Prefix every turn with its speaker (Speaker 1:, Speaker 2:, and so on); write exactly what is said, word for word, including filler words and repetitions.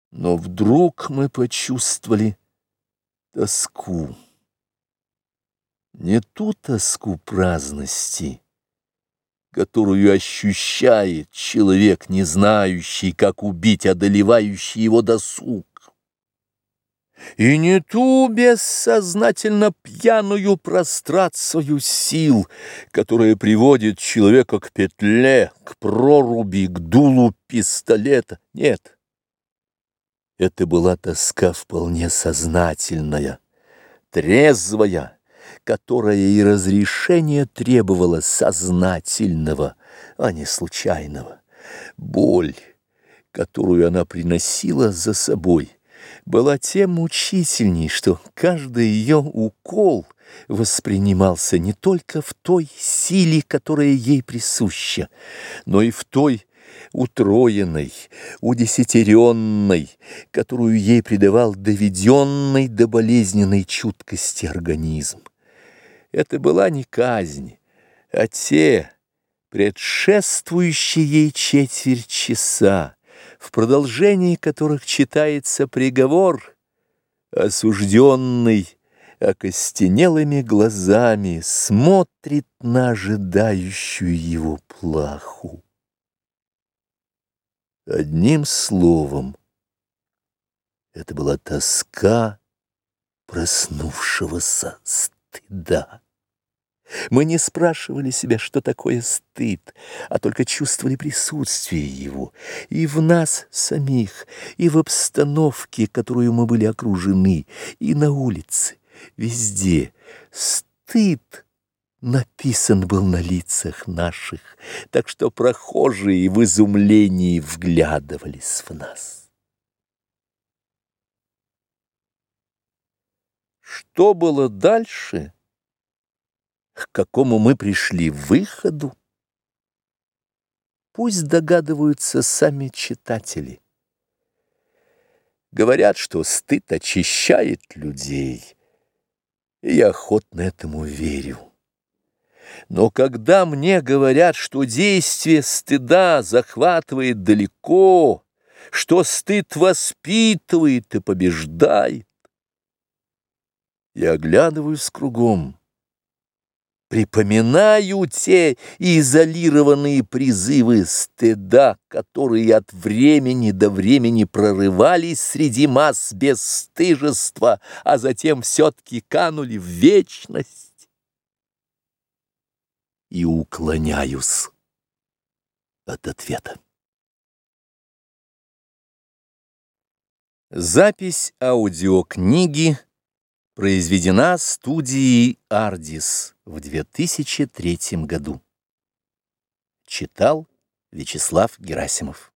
Speaker 1: Но вдруг мы почувствовали тоску. Не ту тоску праздности, которую ощущает человек, не знающий, как убить одолевающий его досуг, и не ту бессознательно пьяную прострацию сил, которая приводит человека к петле, к проруби, к дулу пистолета. Нет, это была тоска вполне сознательная, трезвая, которая и разрешение требовала сознательного, а не случайного. Боль, которую она приносила за собой, была тем мучительней, что каждый ее укол воспринимался не только в той силе, которая ей присуща, но и в той утроенной, удесятеренной, которую ей придавал доведенный до болезненной чуткости организм. Это была не казнь, а те предшествующие ей четверть часа, в продолжении которых читается приговор, осужденный окостенелыми глазами смотрит на ожидающую его плаху. Одним словом, это была тоска проснувшегося стыда. Мы не спрашивали себя, что такое стыд, а только чувствовали присутствие его и в нас самих, и в обстановке, которую мы были окружены, и на улице, везде. Стыд написан был на лицах наших, так что прохожие в изумлении вглядывались в нас. Что было дальше? К какому мы пришли выходу, пусть догадываются сами читатели. Говорят, что стыд очищает людей, и я охотно этому верю. Но когда мне говорят, что действие стыда захватывает далеко, что стыд воспитывает и побеждает, я оглядываюсь кругом, припоминаю те изолированные призывы стыда, которые от времени до времени прорывались среди масс бесстыжества, а затем все-таки канули в вечность, и уклоняюсь от ответа. Запись аудиокниги произведена студией «Ардис» в две тысячи третьем году. Читал Вячеслав Герасимов.